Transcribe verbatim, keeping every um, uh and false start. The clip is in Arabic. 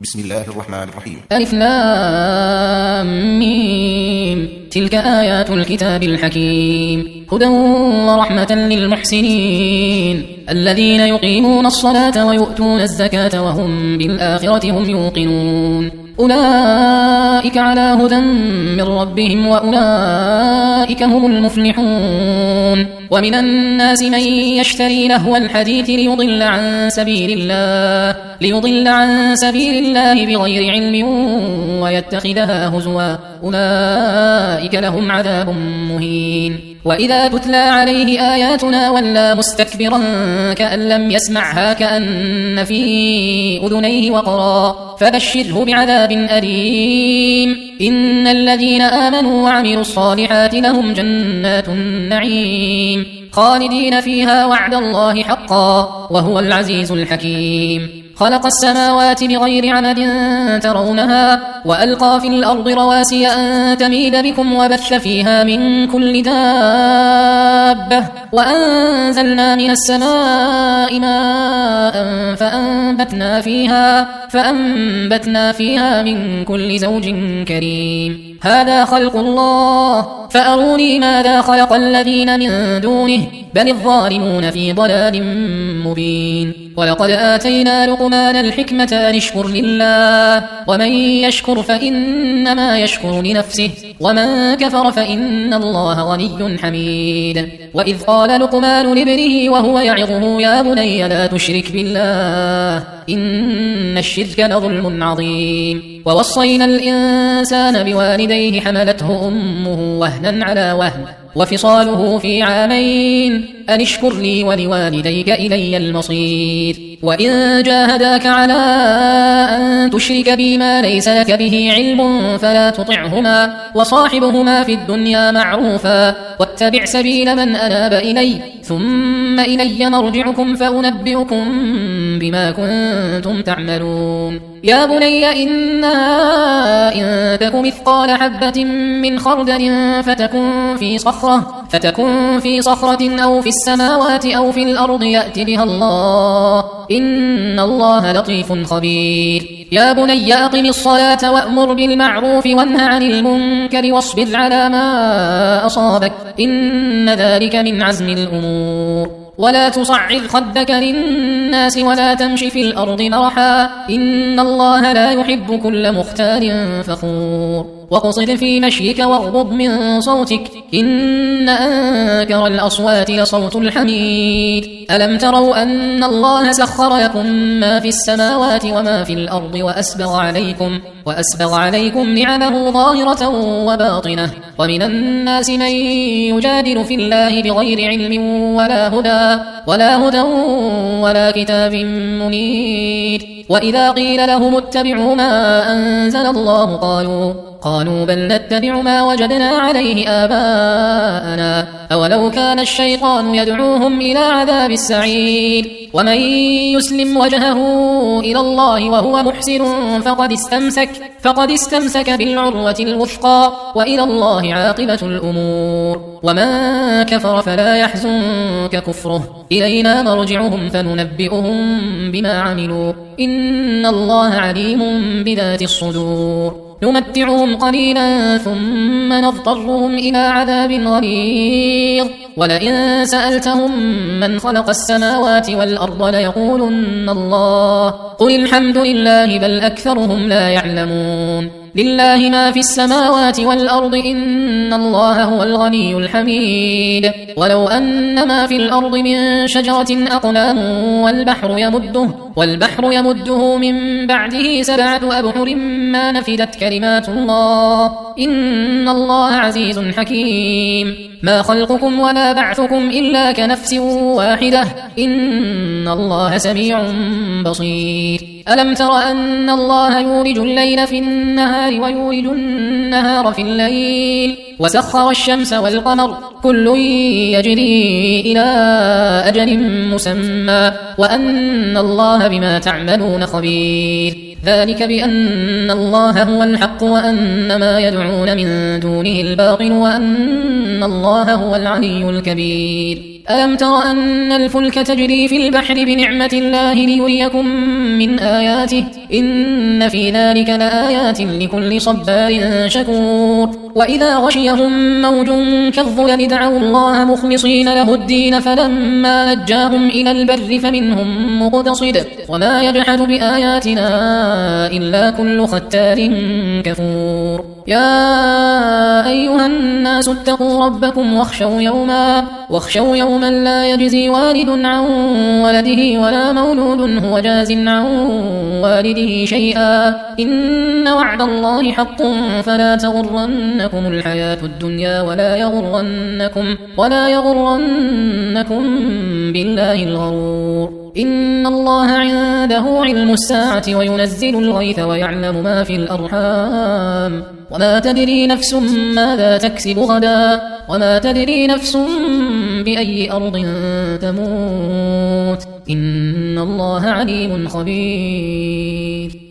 بسم الله الرحمن الرحيم. ألف لام ميم. تلك آيات الكتاب الحكيم هدى ورحمة للمحسنين الذين يقيمون الصلاة ويؤتون الزكاة وهم بالآخرة هم يوقنون أولئك على هدى من ربهم وأولئك هم المفلحون. ومن الناس من يشتري لهو الحديث ليضل عن سبيل الله ليضل عن سبيل الله بغير علم ويتخذها هزوا أولئك لهم عذاب مهين. وإذا تتلى عليه آياتنا ولى مستكبرا كأن لم يسمعها كأن في أذنيه وقرا فبشره بعذاب أليم. إن الذين آمنوا وعملوا الصالحات لهم جنات النعيم خالدين فيها وعد الله حقا وهو العزيز الحكيم. خلق السماوات بغير عمد ترونها وألقى في الأرض رواسي أن تميد بكم وبث فيها من كل دابة وأنزلنا من السماء ماء فأنبتنا فيها, فأنبتنا فيها من كل زوج كريم. هذا خلق الله فأروني ماذا خلق الذين من دونه بل الظالمون في ضلال مبين. ولقد آتينا لقمان الحكمة أن اشكر لله ومن يشكر فإنما يشكر لنفسه ومن كفر فإن الله غني حميد. وإذ قال لقمان لابنه وهو يعظه يا بني لا تشرك بالله إن الشرك لظلم عظيم. ووصينا الإنسان بوالديه حملته أمه وهنا على وهن وفصاله في عامين أن اشكر لي ولوالديك إلي المصير. وإن جاهداك على أن تشرك بي ما ليس لك به علم فلا تطعهما وصاحبهما في الدنيا معروفا واتبع سبيل من أناب إلي ثم إلي مرجعكم فأنبئكم بما كنتم تعملون. يا بني إنها إن تك مثقال حبة من خردل فتكن في صخرة فتكن في صخرة أو في السماوات أو في الأرض يأت بها الله إن الله لطيف خبير. يا بني أقم الصلاة وأمر بالمعروف وانه عن المنكر واصبر على ما أصابك إن ذلك من عزم الأمور. ولا تصعر خدك للناس ولا تمش في الأرض مرحا إن الله لا يحب كل مختال فخور. وقصد في مشيك واغضض من صوتك إن أنكر الأصوات لصوت الحميد. ألم تروا أن الله سخر لكم ما في السماوات وما في الأرض وأسبغ عليكم, وأسبغ عليكم نعمه ظاهرة وباطنة ومن الناس من يجادل في الله بغير علم ولا هدى, ولا هدى ولا كتاب منير. وإذا قيل لهم اتبعوا ما أنزل الله قالوا قالوا بل نتبع ما وجدنا عليه آباءنا أولو كان الشيطان يدعوهم إلى عذاب السعير. ومن يسلم وجهه إلى الله وهو محسن فقد استمسك, فقد استمسك بالعروة الوثقى وإلى الله عاقبة الأمور. ومن كفر فلا يحزنك كفره إلينا مرجعهم فننبئهم بما عملوا إن الله عليم بذات الصدور. نمتعهم قليلا ثم نضطرهم إلى عذاب غليظ. ولئن سألتهم من خلق السماوات والأرض ليقولن الله قل الحمد لله بل أكثرهم لا يعلمون. لله ما في السماوات والأرض إن الله هو الغني الحميد. ولو أن ما في الأرض من شجرة أقلام والبحر يمده, والبحر يمده من بعده سبعة أبحر ما نفدت كلمات الله إن الله عزيز حكيم. ما خلقكم ولا بعثكم إلا كنفس واحدة إن الله سميع بصير. ألم تر أن الله يولج الليل في النهار ويولج النهار في الليل وسخر الشمس والقمر كل يجري إلى أجل مسمى وأن الله بما تعملون خبير. ذلك بأن الله هو الحق وأن ما يدعون من دونه الباطل وأن الله هو العلي الكبير. ألم تر أن الفلك تجري في البحر بنعمة الله ليريكم من آياته إن في ذلك لآيات لكل صبار شكور. وإذا غشيهم موج كالظلل دعوا الله مخلصين له الدين فلما نجاهم إلى البر فمنهم مقتصد وما يجحد بآياتنا إلا كل ختار كفور. يا أيها الناس اتقوا ربكم واخشوا يوما واخشوا يوما لا يجزي والد عن ولده ولا مولود هو جاز عن والده شيئا إن وعد الله حق فلا تغرنكم الحياة الدنيا ولا يغرنكم ولا يغرنكم بالله الغرور. إن الله عنده علم الساعة وينزل الغيث ويعلم ما في الأرحام وما تدري نفس ماذا تكسب غدا وما تدري نفس بأي أرض تموت إن الله عليم خبير.